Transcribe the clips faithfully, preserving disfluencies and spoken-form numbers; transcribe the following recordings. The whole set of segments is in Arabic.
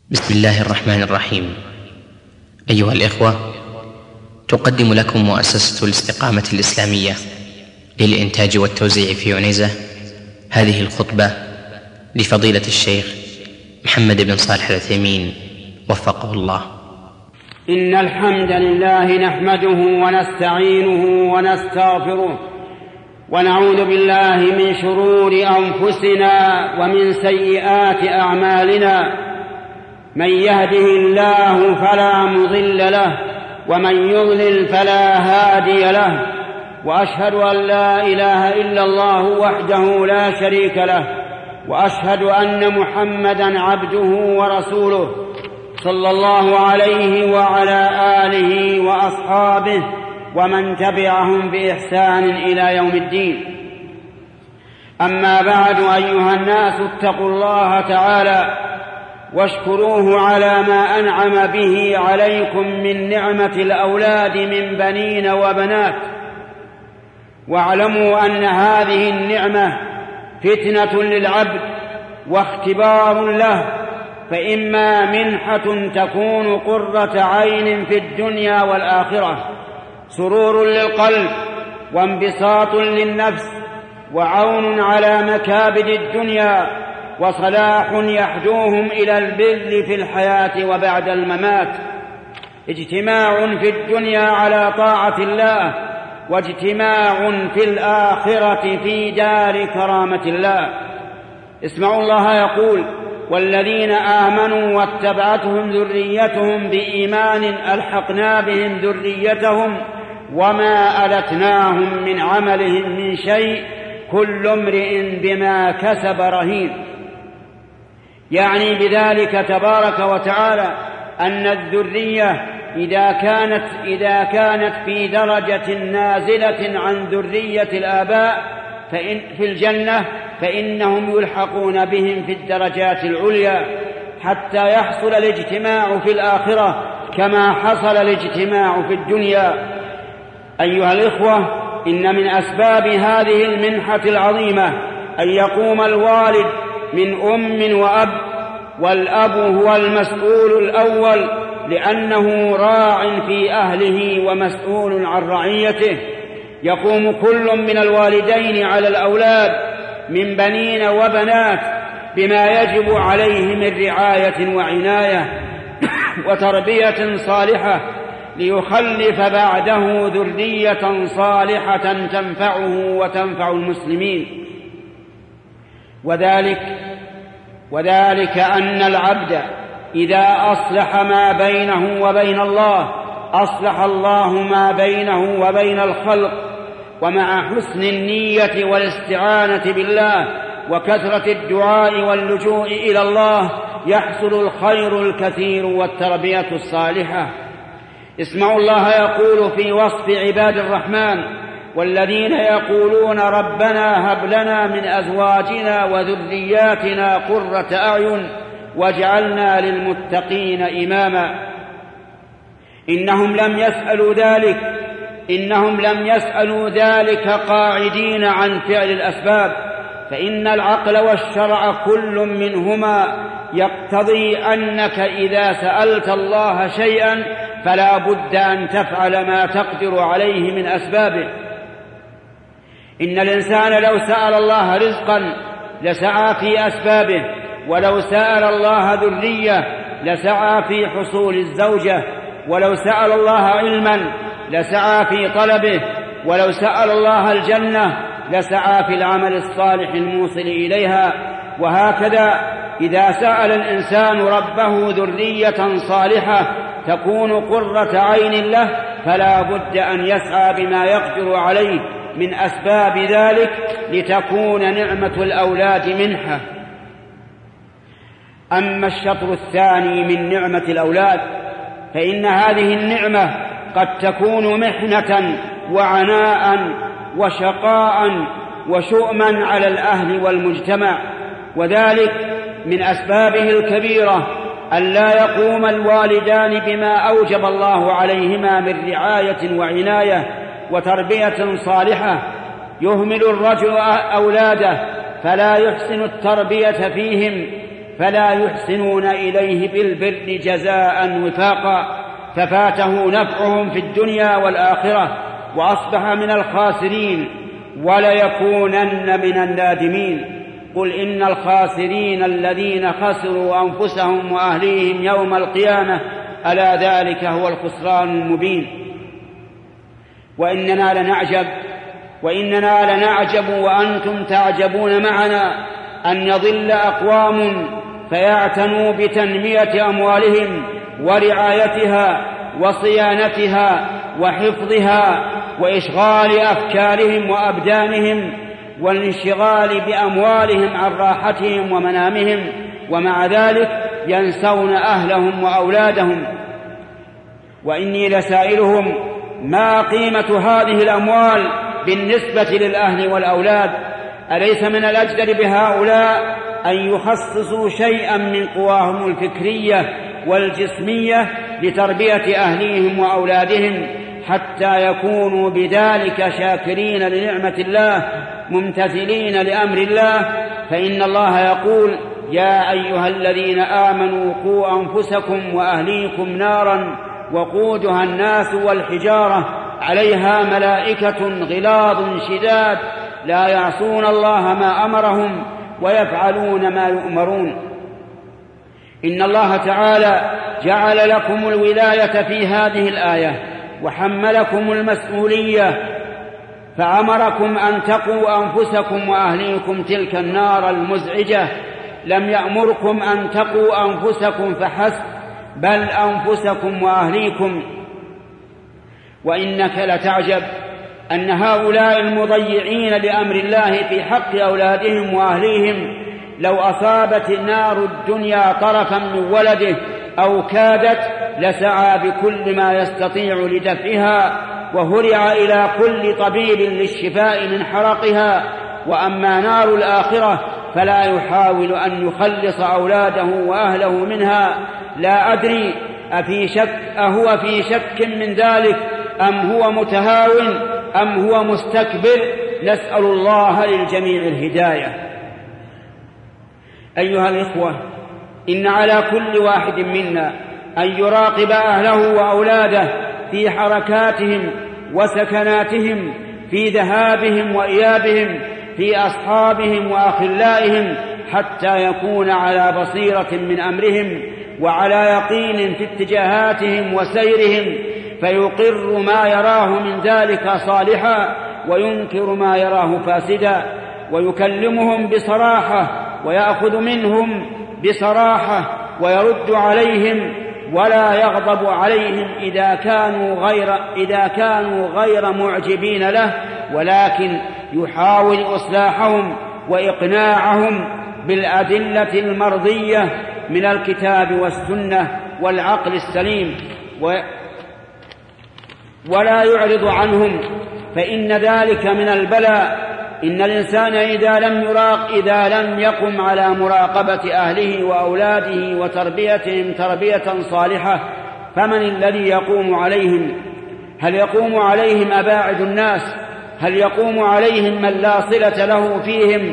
بسم الله الرحمن الرحيم. أيها الإخوة، تقدم لكم مؤسسة الاستقامة الإسلامية للإنتاج والتوزيع في عنيزة هذه الخطبة لفضيلة الشيخ محمد بن صالح العثيمين وفقه الله. إن الحمد لله نحمده ونستعينه ونستغفره ونعوذ بالله من شرور أنفسنا ومن سيئات أعمالنا. من يهده الله فلا مضل له ومن يضلل فلا هادي له، وأشهد أن لا إله إلا الله وحده لا شريك له، وأشهد أن محمدًا عبده ورسوله صلى الله عليه وعلى آله وأصحابه ومن تبعهم بإحسان إلى يوم الدين. أما بعد، أيها الناس، اتقوا الله تعالى واشكروه على ما أنعم به عليكم من نعمة الأولاد من بنين وبنات، واعلموا أن هذه النعمة فتنة للعبد واختبار له، فإما منحة تكون قرة عين في الدنيا والآخرة، سرور للقلب وانبساط للنفس وعون على مكابد الدنيا وصلاح يحدوهم إلى البر في الحياة وبعد الممات، اجتماع في الدنيا على طاعة الله، واجتماع في الآخرة في دار كرامة الله. اسمعوا الله يقول: والذين آمنوا واتبعتهم ذريتهم بإيمان ألحقنا بهم ذريتهم وما ألتناهم من عملهم من شيء كل امرئ بما كسب رهين. يعني بذلك تبارك وتعالى أن الذرية إذا كانت, إذا كانت في درجة نازلة عن ذرية الآباء فإن في الجنة فإنهم يلحقون بهم في الدرجات العليا حتى يحصل الاجتماع في الآخرة كما حصل الاجتماع في الدنيا. أيها الإخوة، إن من أسباب هذه المنحة العظيمة أن يقوم الوالد من أم وأب، والأب هو المسؤول الأول لأنه راع في أهله ومسؤول عن رعيته. يقوم كل من الوالدين على الأولاد من بنين وبنات بما يجب عليه من رعاية وعناية وتربية صالحة ليخلف بعده ذرية صالحة تنفعه وتنفع المسلمين. وذلك وذلك أن العبد إذا أصلح ما بينه وبين الله أصلح الله ما بينه وبين الخلق، ومع حسن النية والاستعانة بالله وكثرة الدعاء واللجوء إلى الله يحصل الخير الكثير والتربية الصالحة. اسمعوا الله يقول في وصف عباد الرحمن: والذين يقولون ربنا هب لنا من أزواجنا وذرياتنا قرة أعين واجعلنا للمتقين إماما. إنهم لم يسألوا ذلك إنهم لم يسألوا ذلك قاعدين عن فعل الأسباب، فإن العقل والشرع كل منهما يقتضي أنك إذا سألت الله شيئا فلا بد أن تفعل ما تقدر عليه من أسبابه. إن الإنسان لو سأل الله رزقا لسعى في أسبابه، ولو سأل الله ذرية لسعى في حصول الزوجة، ولو سأل الله علما لسعى في طلبه، ولو سأل الله الجنة لسعى في العمل الصالح الموصل إليها. وهكذا إذا سأل الإنسان ربه ذرية صالحة تكون قرة عين له فلا بد أن يسعى بما يقدر عليه من أسباب ذلك لتكون نعمة الأولاد منحة. أما الشطر الثاني من نعمة الأولاد فإن هذه النعمة قد تكون محنة وعناء وشقاء وشؤما على الأهل والمجتمع، وذلك من أسبابه الكبيرة أن لا يقوم الوالدان بما أوجب الله عليهما من رعاية وعناية وتربية صالحة. يهمل الرجل أولاده فلا يحسن التربية فيهم فلا يحسنون إليه بالبر جزاء وفاقا، ففاته نفعهم في الدنيا والآخرة وأصبح من الخاسرين وليكونن من النادمين. قل إن الخاسرين الذين خسروا أنفسهم وأهليهم يوم القيامة ألا ذلك هو الخسران المبين. وإننا لنعجب وإننا لنعجب وأنتم تعجبون معنا أن يضل أقوام فيعتنوا بتنمية أموالهم ورعايتها وصيانتها وحفظها وإشغال أفكارهم وأبدانهم والانشغال بأموالهم عن راحتهم ومنامهم، ومع ذلك ينسون أهلهم وأولادهم. وإني لسائلهم ما قيمة هذه الأموال بالنسبة للأهل والأولاد؟ أليس من الأجدر بهؤلاء أن يخصصوا شيئا من قواهم الفكرية والجسمية لتربية أهليهم وأولادهم حتى يكونوا بذلك شاكرين لنعمة الله ممتثلين لأمر الله؟ فإن الله يقول: يا أيها الذين آمنوا قوا أنفسكم وأهليكم نارا وقودها الناس والحجارة عليها ملائكة غلاظ شداد لا يعصون الله ما أمرهم ويفعلون ما يؤمرون. إن الله تعالى جعل لكم الولاية في هذه الآية وحملكم المسؤولية، فأمركم أن تقوا أنفسكم وأهليكم تلك النار المزعجة. لم يأمركم أن تقوا أنفسكم فحسب، بل أنفسكم وأهليكم. وإنك لتعجب أن هؤلاء المضيعين لأمر الله في حق أولادهم وأهليهم لو أصابت نار الدنيا طرفا من ولده أو كادت لسعى بكل ما يستطيع لدفعها وهرع إلى كل طبيب للشفاء من حرقها. وأما نار الآخرة فلا يحاول أن يخلص أولاده وأهله منها. لا أدري أفي شك أهو في شك من ذلك أم هو متهاون أم هو مستكبر؟ نسأل الله للجميع الهداية. أيها الإخوة، إن على كل واحد منا أن يراقب أهله وأولاده في حركاتهم وسكناتهم، في ذهابهم وإيابهم، في أصحابهم وأخلائهم، حتى يكون على بصيرة من أمرهم وعلى يقين في اتجاهاتهم وسيرهم، فيقر ما يراه من ذلك صالحا وينكر ما يراه فاسدا، ويكلمهم بصراحة ويأخذ منهم بصراحة ويرد عليهم، ولا يغضب عليهم إذا كانوا غير إذا كانوا غير معجبين له، ولكن يحاول إصلاحهم وإقناعهم بالأدلة المرضية من الكتاب والسنة والعقل السليم، ولا يعرض عنهم، فإن ذلك من البلاء. إن الإنسان إذا لم يراق إذا لم يقم على مراقبة أهله وأولاده وتربيتهم تربية صالحة فمن الذي يقوم عليهم؟ هل يقوم عليهم أباعد الناس؟ هل يقوم عليهم من لا صلة له فيهم؟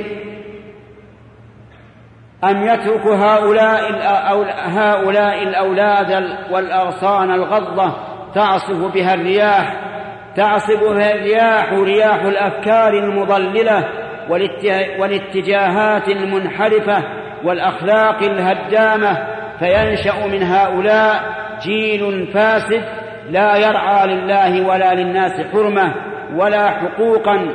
أم يترك هؤلاء هؤلاء الأولاد والأغصان الغضة تعصف بها الرياح تعصف بها الرياح رياح الأفكار المضللة والاتجاهات المنحرفة والأخلاق الهدامة، فينشأ من هؤلاء جيل فاسد لا يرعى لله ولا للناس حرمة ولا حقوقا،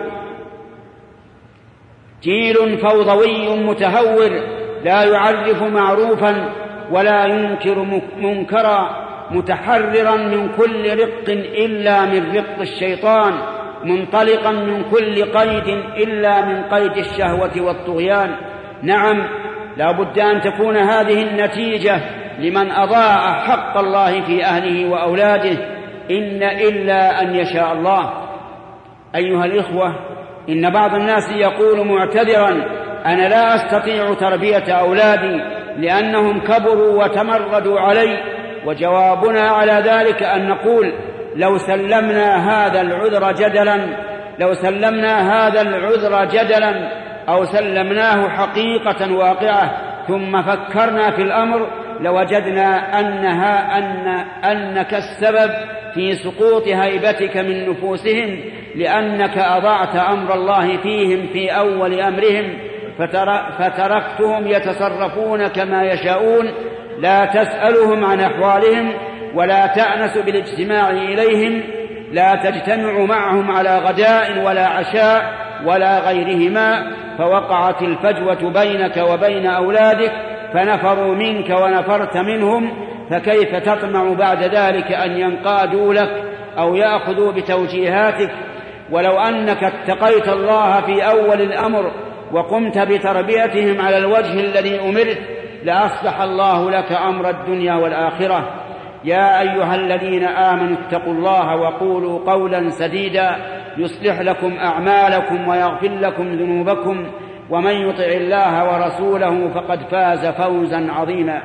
جيل فوضوي متهور لا يعرف معروفا ولا ينكر منكرا، متحررا من كل رق إلا من رق الشيطان، منطلقا من كل قيد إلا من قيد الشهوة والطغيان. نعم، لا بد أن تكون هذه النتيجة لمن أضاع حق الله في أهله وأولاده، إن إلا أن يشاء الله. أيها الإخوة، إن بعض الناس يقول معتذرا: أنا لا أستطيع تربية أولادي لأنهم كبروا وتمردوا علي. وجوابنا على ذلك أن نقول: لو سلمنا هذا العذر جدلا لو سلمنا هذا العذر جدلا أو سلمناه حقيقة واقعة ثم فكرنا في الأمر لوجدنا أنها أن أنك السبب في سقوط هيبتك من نفوسهم، لأنك أضعت أمر الله فيهم في أول أمرهم فتركتهم يتصرفون كما يشاءون، لا تسألهم عن أحوالهم ولا تأنس بالاجتماع إليهم، لا تجتمع معهم على غداء ولا عشاء ولا غيرهما، فوقعت الفجوة بينك وبين أولادك فنفروا منك ونفرت منهم، فكيف تطمع بعد ذلك أن ينقادوا لك أو يأخذوا بتوجيهاتك؟ ولو أنك اتقيت الله في أول الأمر وقمت بتربيتهم على الوجه الذي أمرت لأصلح الله لك أمر الدنيا والآخرة. يا أيها الذين آمنوا اتقوا الله وقولوا قولا سديدا يصلح لكم أعمالكم ويغفر لكم ذنوبكم، ومن يطع الله ورسوله فقد فاز فوزا عظيما.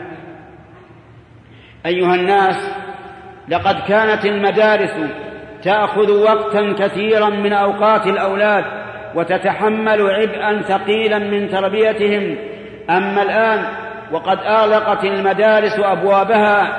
أيها الناس، لقد كانت المدارس تأخذ وقتا كثيرا من أوقات الأولاد وتتحمل عبئا ثقيلا من تربيتهم، أما الآن وقد أغلقت المدارس أبوابها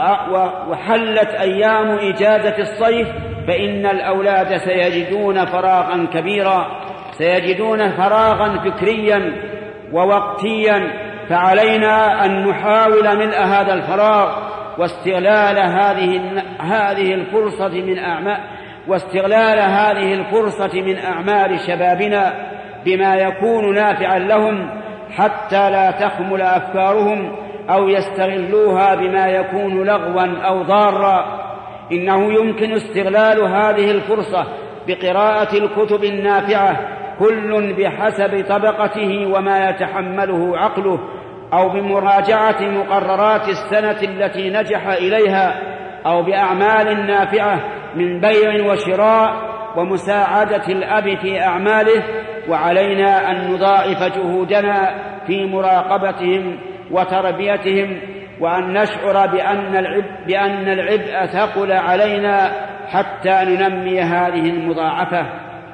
وحلت أيام إجازة الصيف، فإن الأولاد سيجدون فراغا كبيرا، سيجدون فراغا فكريا ووقتيا، فعلينا أن نحاول ملء هذا الفراغ واستغلال هذه هذه الفرصة من أعمال واستغلال هذه الفرصة من أعمال شبابنا بما يكون نافعا لهم، حتى لا تخمل أفكارهم أو يستغلوها بما يكون لغوا أو ضارا. إنه يمكن استغلال هذه الفرصة بقراءة الكتب النافعة، كل بحسب طبقته وما يتحمله عقله، أو بمراجعة مقررات السنة التي نجح إليها، أو بأعمال نافعة من بيع وشراء ومساعدة الأب في أعماله. وعلينا أن نضاعف جهودنا في مراقبتهم وتربيتهم، وأن نشعر بأن العبء, بأن العبء ثقل علينا حتى ننمي هذه المضاعفة.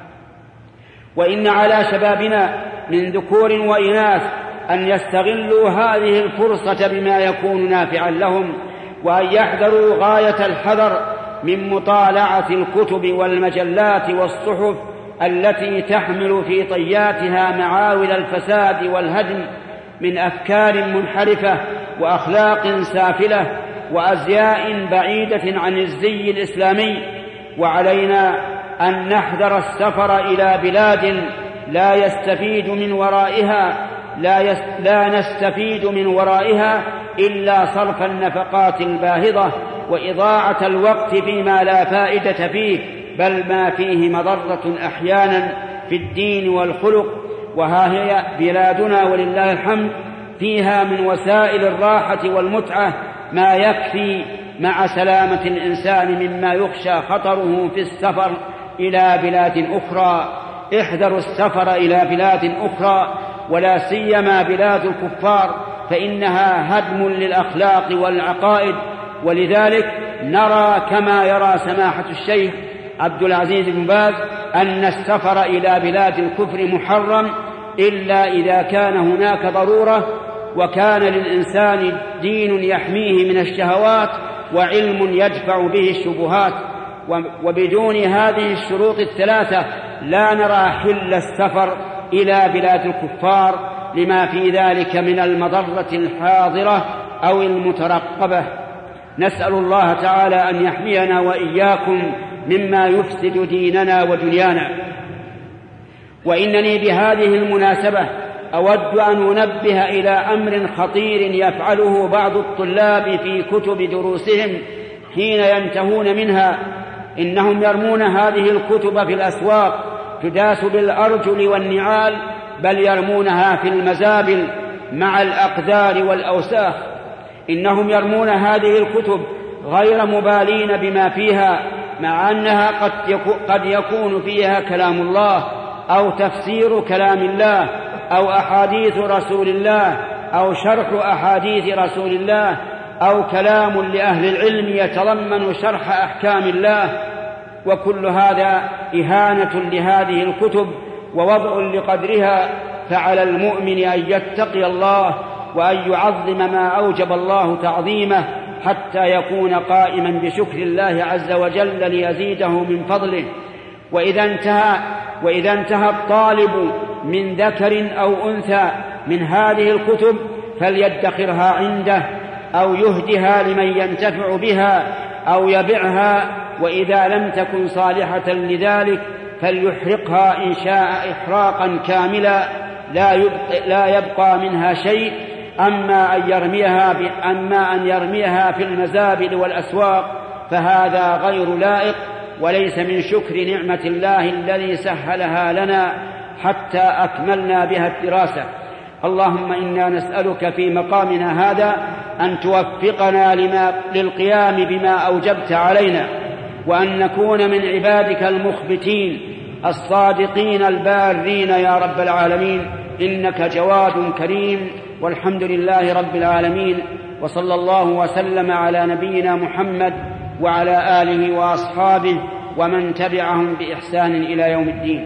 وإن على شبابنا من ذكور وإناث أن يستغلوا هذه الفرصة بما يكون نافعا لهم، وأن يحذروا غاية الحذر من مطالعة الكتب والمجلات والصحف التي تحمل في طياتها معاول الفساد والهدم من أفكار منحرفة وأخلاق سافلة وأزياء بعيدة عن الزي الإسلامي. وعلينا أن نحذر السفر إلى بلاد لا يستفيد من ورائها لا, يس لا نستفيد من ورائها إلا صرف النفقات الباهظة وإضاعة الوقت فيما لا فائدة فيه، بل ما فيه مضرة أحيانا في الدين والخلق. وها هي بلادنا ولله الحمد فيها من وسائل الراحة والمتعة ما يكفي مع سلامة الإنسان مما يخشى خطره في السفر إلى بلاد أخرى. احذروا السفر إلى بلاد أخرى، ولا سيما بلاد الكفار، فإنها هدم للأخلاق والعقائد. ولذلك نرى كما يرى سماحة الشيخ عبد العزيز بن باز أن السفر إلى بلاد الكفر محرم إلا إذا كان هناك ضرورة، وكان للإنسان دين يحميه من الشهوات وعلم يدفع به الشبهات. وبدون هذه الشروط الثلاثة لا نرى حل السفر إلى بلاد الكفار لما في ذلك من المضرة الحاضرة أو المترقبة. نسأل الله تعالى أن يحمينا وإياكم مما يفسد ديننا ودنيانا. وإنني بهذه المناسبة أود أن أنبه إلى أمر خطير يفعله بعض الطلاب في كتب دروسهم حين ينتهون منها. إنهم يرمون هذه الكتب في الأسواق تداس بالأرجل والنعال، بل يرمونها في المزابل مع الأقذار والأوساخ. إنهم يرمون هذه الكتب غير مبالين بما فيها، مع أنها قد يكون فيها كلام الله أو تفسير كلام الله أو أحاديث رسول الله أو شرح أحاديث رسول الله أو كلام لأهل العلم يتضمن شرح أحكام الله. وكل هذا إهانة لهذه الكتب ووضع لقدرها. فعلى المؤمن أن يتقي الله وأن يعظم ما أوجب الله تعظيمه حتى يكون قائما بشكر الله عز وجل ليزيده من فضله. وإذا انتهى, وإذا انتهى الطالب من ذكر أو أنثى من هذه الكتب فليدخرها عنده أو يهدها لمن ينتفع بها أو يبيعها، وإذا لم تكن صالحة لذلك فليحرقها إن شاء إحراقا كاملا لا يبقى, لا يبقى منها شيء. أما أن يرميها, أما أن يرميها في المزابل والأسواق فهذا غير لائق وليس من شكر نعمة الله الذي سهلها لنا حتى أكملنا بها الدراسة. اللهم إنا نسألك في مقامنا هذا أن توفقنا لما للقيام بما أوجبت علينا، وأن نكون من عبادك المخبتين الصادقين البارين يا رب العالمين، إنك جواد كريم. والحمد لله رب العالمين، وصلى الله وسلم على نبينا محمد وعلى آله وأصحابه ومن تبعهم بإحسان إلى يوم الدين.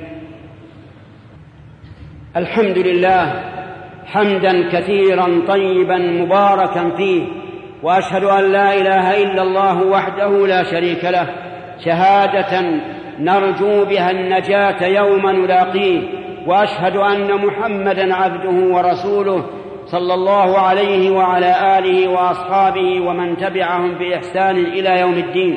الحمد لله حمدا كثيرا طيبا مباركا فيه، وأشهد أن لا إله إلا الله وحده لا شريك له شهادة نرجو بها النجاة يوم نلاقيه، وأشهد أن محمدا عبده ورسوله صلى الله عليه وعلى آله وأصحابه ومن تبعهم بإحسان إلى يوم الدين.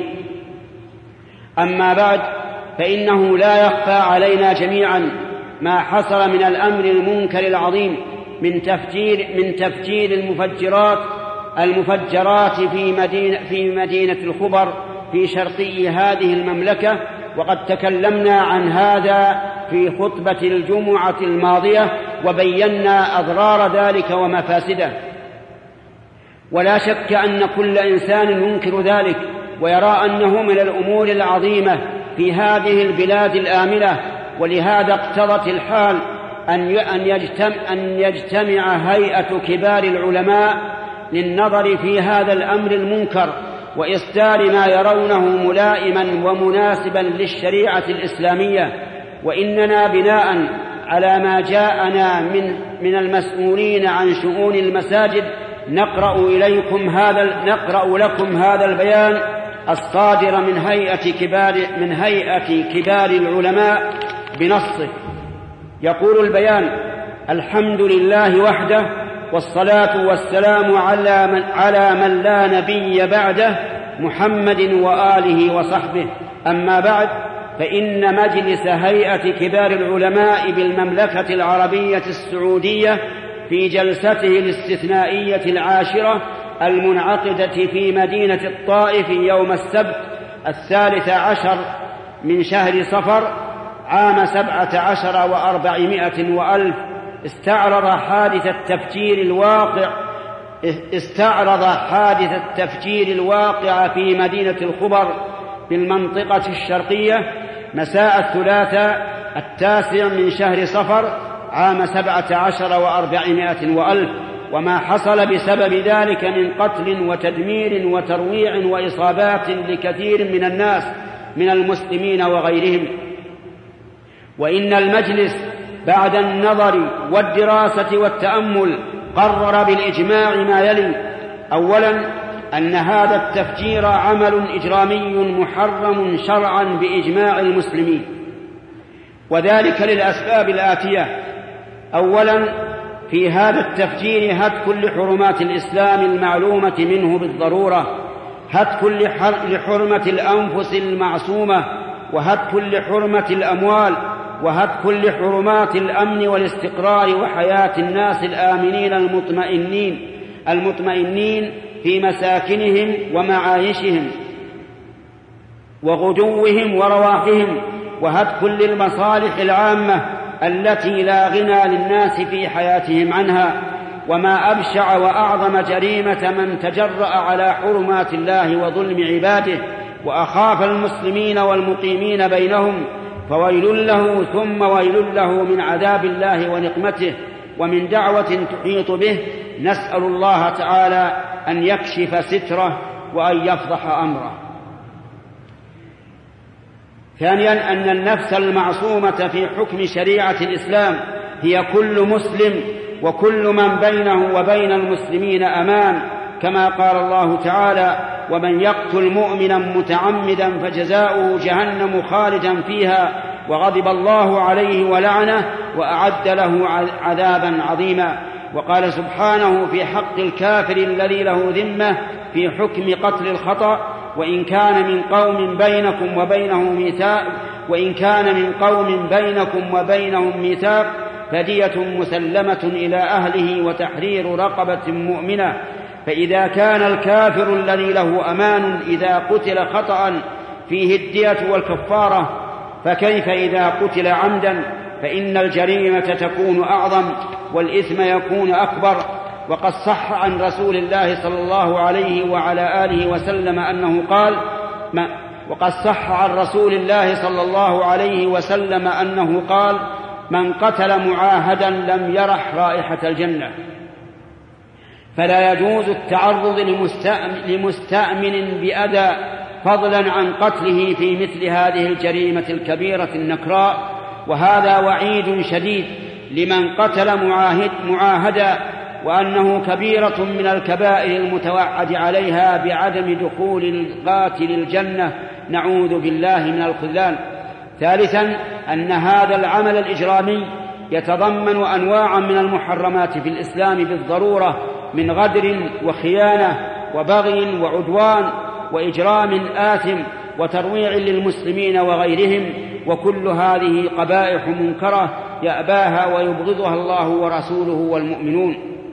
أما بعد، فإنه لا يخفى علينا جميعا ما حصل من الأمر المنكر العظيم من تفجير من تفجير المفجرات المفجرات في مدينة في مدينة الخبر في شرقي هذه المملكة، وقد تكلمنا عن هذا في خطبة الجمعة الماضية وبينا أضرار ذلك ومفاسده. ولا شك أن كل إنسان ينكر ذلك ويرى أنه من الأمور العظيمة في هذه البلاد الآمنة، ولهذا اقتضت الحال أن يجتمع, أن يجتمع هيئة كبار العلماء للنظر في هذا الأمر المنكر وإصدار ما يرونه ملائما ومناسبا للشريعة الإسلامية. وإننا بناء على ما جاءنا من, من المسؤولين عن شؤون المساجد نقرأ إليكم هذا نقرأ لكم هذا البيان الصادر من هيئة كبار من هيئة كبار العلماء بنصه. يقول البيان: الحمد لله وحده، والصلاة والسلام على من, على من لا نبي بعده، محمد وآله وصحبه. أما بعد، فإن مجلس هيئة كبار العلماء بالمملكة العربية السعودية في جلسته الاستثنائية العاشرة المنعقدة في مدينة الطائف يوم السبت الثالث عشر من شهر صفر عام سبعة عشر وأربعمائة وألف استعرض حادث التفجير الواقع استعرض حادث التفجير الواقع في مدينة الخبر بالمنطقة الشرقية مساء الثلاثاء التاسع من شهر صفر عام سبعة عشر وأربعمائة وألف، وما حصل بسبب ذلك من قتل وتدمير وترويع وإصابات لكثير من الناس من المسلمين وغيرهم. وإن المجلس بعد النظر والدراسة والتأمل قرر بالإجماع ما يلي: أولا، أن هذا التفجير عمل إجرامي محرم شرعا بإجماع المسلمين، وذلك للأسباب الآتية: أولا، في هذا التفجير هتك لحرمات الإسلام المعلومة منه بالضرورة، هتك لحرمة الأنفس المعصومة، وهتك لحرمة الأموال، وهتك لحرمات الأمن والاستقرار وحياة الناس الآمنين المطمئنين المطمئنين في مساكنهم ومعايشهم وغدوهم ورواحهم، وهتك للمصالح العامة التي لا غنى للناس في حياتهم عنها. وما أبشع وأعظم جريمة من تجرأ على حرمات الله وظلم عباده وأخاف المسلمين والمقيمين بينهم، فويل له ثم ويل له من عذاب الله ونقمته ومن دعوة تحيط به. نسأل الله تعالى أن يكشف ستره وأن يفضح أمره. ثانيا، أن النفس المعصومة في حكم شريعة الإسلام هي كل مسلم وكل من بينه وبين المسلمين أمان، كما قال الله تعالى: ومن يقتل مؤمنا متعمدا فجزاؤه جهنم خالدا فيها وغضب الله عليه ولعنه وأعد له عذابا عظيما. وقال سبحانه في حق الكافر الذي له ذمة في حكم قتل الخطأ: وإن كان من قوم بينكم وبينهم ميثاق وإن كان من قوم بينكم وبينهم ميثاق فدية مسلمة إلى أهله وتحرير رقبة مؤمنة. فإذا كان الكافر الذي له أمان إذا قتل خطأ فيه الدية والكفارة، فكيف إذا قتل عمدا؟ فإن الجريمة تكون أعظم والإثم يكون أكبر. وقد صح عن رسول الله صلى الله عليه وعلى آله وسلم أنه قال ما وقد صح عن رسول الله صلى الله عليه وسلم أنه قال: من قتل معاهدا لم يرح رائحة الجنة. فلا يجوز التعرض لمستأمن بأذى فضلا عن قتله في مثل هذه الجريمة الكبيرة النكراء. وهذا وعيد شديد لمن قتل معاهد معاهدا، وأنه كبيرة من الكبائر المتوعد عليها بعدم دخول القاتل الجنة، نعوذ بالله من الخذلان. ثالثا، أن هذا العمل الإجرامي يتضمن أنواعا من المحرمات في الإسلام بالضرورة، من غدر وخيانة وبغي وعدوان وإجرام آثم وترويع للمسلمين وغيرهم، وكل هذه قبائح منكرة يأباها ويبغضها الله ورسوله والمؤمنون.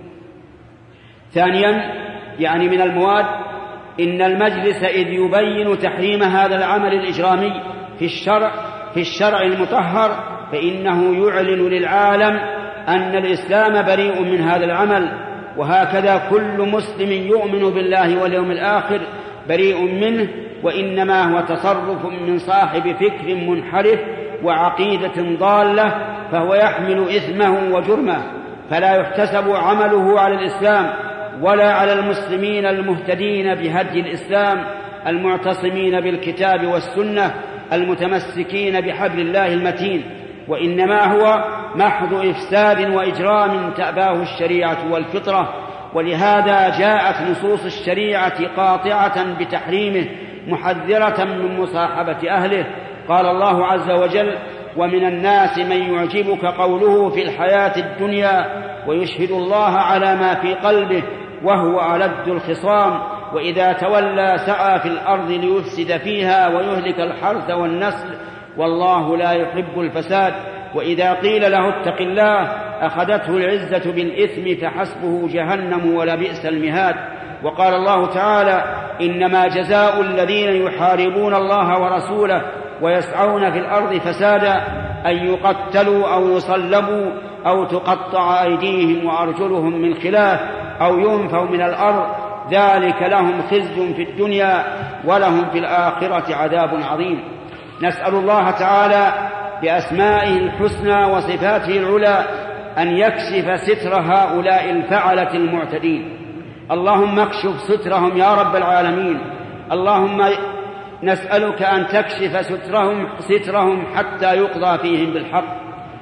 ثانيا، يعني من المواد، إن المجلس إذ يبين تحريم هذا العمل الإجرامي في الشرع في الشرع المطهر فإنه يعلن للعالم أن الإسلام بريء من هذا العمل، وهكذا كل مسلم يؤمن بالله واليوم الآخر بريء منه، وإنما هو تصرف من صاحب فكر منحرف وعقيدة ضالة، فهو يحمل إثمه وجرمه، فلا يحتسب عمله على الإسلام ولا على المسلمين المهتدين بهدي الإسلام المعتصمين بالكتاب والسنة المتمسكين بحبل الله المتين، وإنما هو محض إفساد وإجرام تأباه الشريعة والفطرة. ولهذا جاءت نصوص الشريعة قاطعة بتحريمه محذرة من مصاحبة أهله. قال الله عز وجل: ومن الناس من يعجبك قوله في الحياة الدنيا ويشهد الله على ما في قلبه وهو ألد الخصام وإذا تولى سعى في الأرض ليفسد فيها ويهلك الحرث والنسل والله لا يحب الفساد. وإذا قيل له اتق الله أخذته العزة بالإثم فحسبه جهنم ولبئس المهاد. وقال الله تعالى: إنما جزاء الذين يحاربون الله ورسوله ويسعون في الأرض فسادا أن يقتلوا أو يصلبوا أو تقطع أيديهم وأرجلهم من خلاف أو ينفوا من الأرض، ذلك لهم خزي في الدنيا ولهم في الآخرة عذاب عظيم. نسأل الله تعالى بأسمائه الحسنى وصفاته العلى أن يكشف ستر هؤلاء الفعلة المعتدين. اللهم اكشف سترهم يا رب العالمين. اللهم نسألك أن تكشف سترهم, سترهم حتى يقضى فيهم بالحق.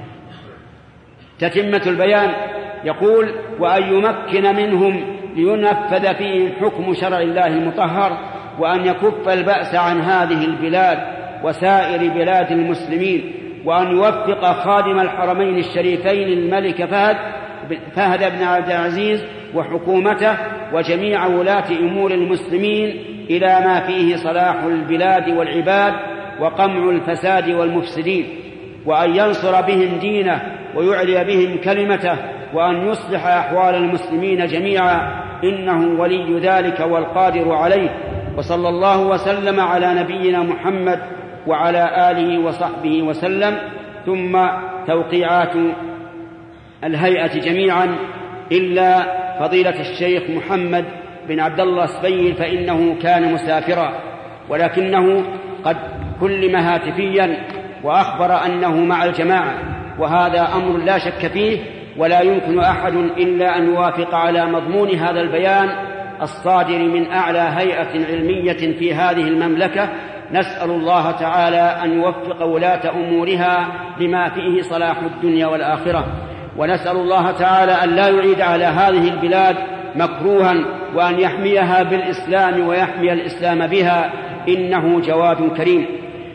تتمة البيان يقول: وأن يمكن منهم لينفذ فيهم حكم شرع الله المطهر، وأن يكف البأس عن هذه البلاد وسائر بلاد المسلمين، وأن يوفق خادم الحرمين الشريفين الملك فهد فهد بن عبد العزيز وحكومته وجميع ولاة أمور المسلمين إلى ما فيه صلاح البلاد والعباد وقمع الفساد والمفسدين، وأن ينصر بهم دينه ويعلي بهم كلمته، وأن يصلح أحوال المسلمين جميعا، إنه ولي ذلك والقادر عليه. وصلى الله وسلم على نبينا محمد وعلى آله وصحبه وسلم. ثم توقيعات الهيئة جميعا إلا فضيلة الشيخ محمد بن عبد الله السبيل، فإنه كان مسافرا ولكنه قد كلم هاتفيا وأخبر أنه مع الجماعة، وهذا أمر لا شك فيه، ولا يمكن أحد إلا أن يوافق على مضمون هذا البيان الصادر من أعلى هيئة علمية في هذه المملكة. نسأل الله تعالى أن يوفق ولاة أمورها لما فيه صلاح الدنيا والآخرة. ونسأل الله تعالى أن لا يعيد على هذه البلاد مكروها، وأن يحميها بالإسلام ويحمي الإسلام بها، إنه جواد كريم.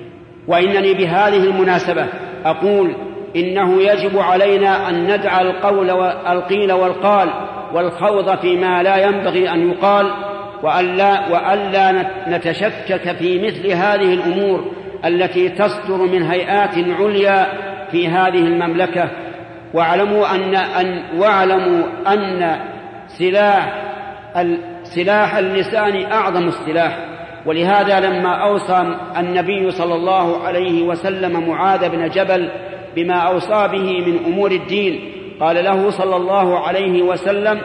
وإنني بهذه المناسبة أقول إنه يجب علينا أن ندع القول والقيل والقال والخوض فيما لا ينبغي أن يقال، وألا, وألا نتشكك في مثل هذه الأمور التي تصدر من هيئات عليا في هذه المملكة. واعلموا أن, أن, واعلموا أن سلاح, سلاح اللسان أعظم السلاح. ولهذا لما أوصى النبي صلى الله عليه وسلم معاذ بن جبل بما أوصى به من أمور الدين قال له صلى الله عليه وسلم: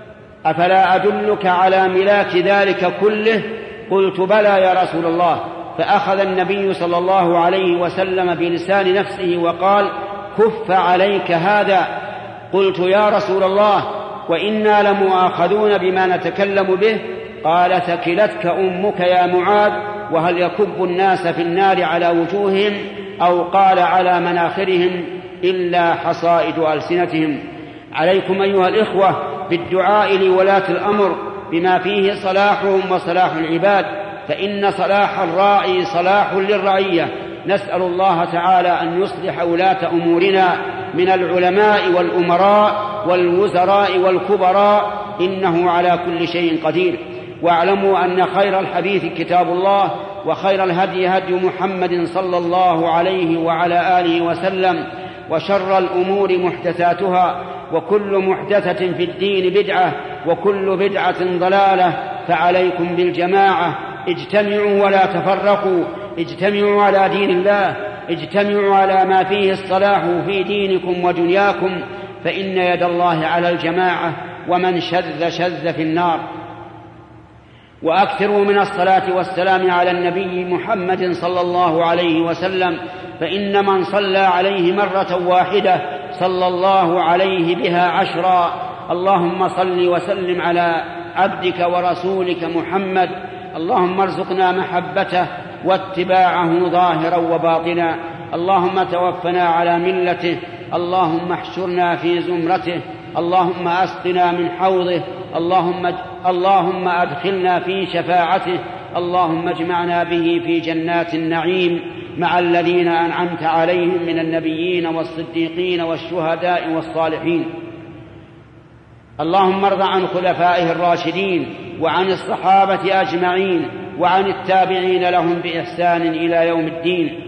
أفلا أدلك على ملاك ذلك كله؟ قلت: بلى يا رسول الله. فأخذ النبي صلى الله عليه وسلم بلسان نفسه وقال: كف عليك هذا. قلت: يا رسول الله، وإنا لمؤاخذون بما نتكلم به. قال: ثكلتك أمك يا معاذ، وهل يكب الناس في النار على وجوههم أو قال على مناخرهم إلا حصائد ألسنتهم. عليكم أيها الإخوة بالدعاء لولاة الأمر بما فيه صلاحهم وصلاح العباد، فإن صلاح الراعي صلاح للرعية. نسأل الله تعالى أن يصلح ولاة أمورنا من العلماء والأمراء والوزراء والكبراء، إنه على كل شيء قدير. واعلموا أن خير الحديث كتاب الله، وخير الهدي هدي محمد صلى الله عليه وعلى آله وسلم، وشر الأمور محدثاتها، وكل محدثة في الدين بدعة، وكل بدعة ضلالة. فعليكم بالجماعة، اجتمعوا ولا تفرقوا، اجتمعوا على دين الله، اجتمعوا على ما فيه الصلاح في دينكم ودنياكم، فإن يد الله على الجماعة، ومن شذ شذ في النار. وأكثروا من الصلاة والسلام على النبي محمد صلى الله عليه وسلم، فإن من صلى عليه مرة واحدة صلى الله عليه بها عشرا. اللهم صل وسلم على عبدك ورسولك محمد. اللهم ارزقنا محبته واتباعه ظاهرا وباطنا. اللهم توفنا على ملته. اللهم احشرنا في زمرته. اللهم أسقنا من حوضه. اللهم, اللهم أدخلنا في شفاعته. اللهم اجمعنا به في جنات النعيم مع الذين أنعمت عليهم من النبيين والصديقين والشهداء والصالحين. اللهم ارض عن خلفائه الراشدين وعن الصحابة أجمعين وعن التابعين لهم بإحسان إلى يوم الدين.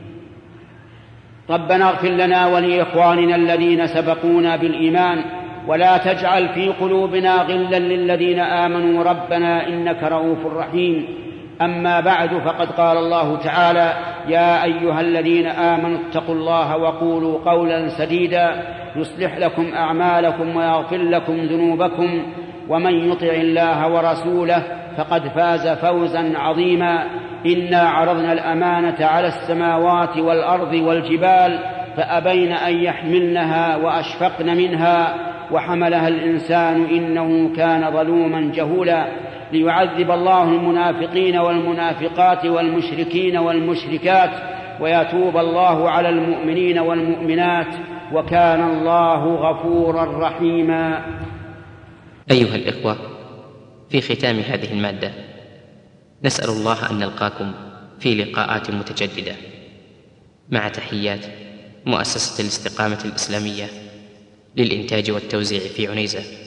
ربنا اغفر لنا ولإخواننا الذين سبقونا بالإيمان، ولا تجعل في قلوبنا غلا للذين آمنوا ربنا إنك رؤوف رحيم. أما بعد، فقد قال الله تعالى: يا أيها الذين آمنوا اتقوا الله وقولوا قولا سديدا يصلح لكم أعمالكم ويغفر لكم ذنوبكم، ومن يطع الله ورسوله فقد فاز فوزا عظيما. إنا عرضنا الأمانة على السماوات والأرض والجبال فأبين أن يحملنها وأشفقن منها وحملها الإنسان إنه كان ظلوما جهولا. ليعذب الله المنافقين والمنافقات والمشركين والمشركات، ويتوب الله على المؤمنين والمؤمنات، وكان الله غفورا رحيما. أيها الإخوة، في ختام هذه المادة نسأل الله أن نلقاكم في لقاءات متجددة، مع تحيات مؤسسة الاستقامة الإسلامية للإنتاج والتوزيع في عنيزة.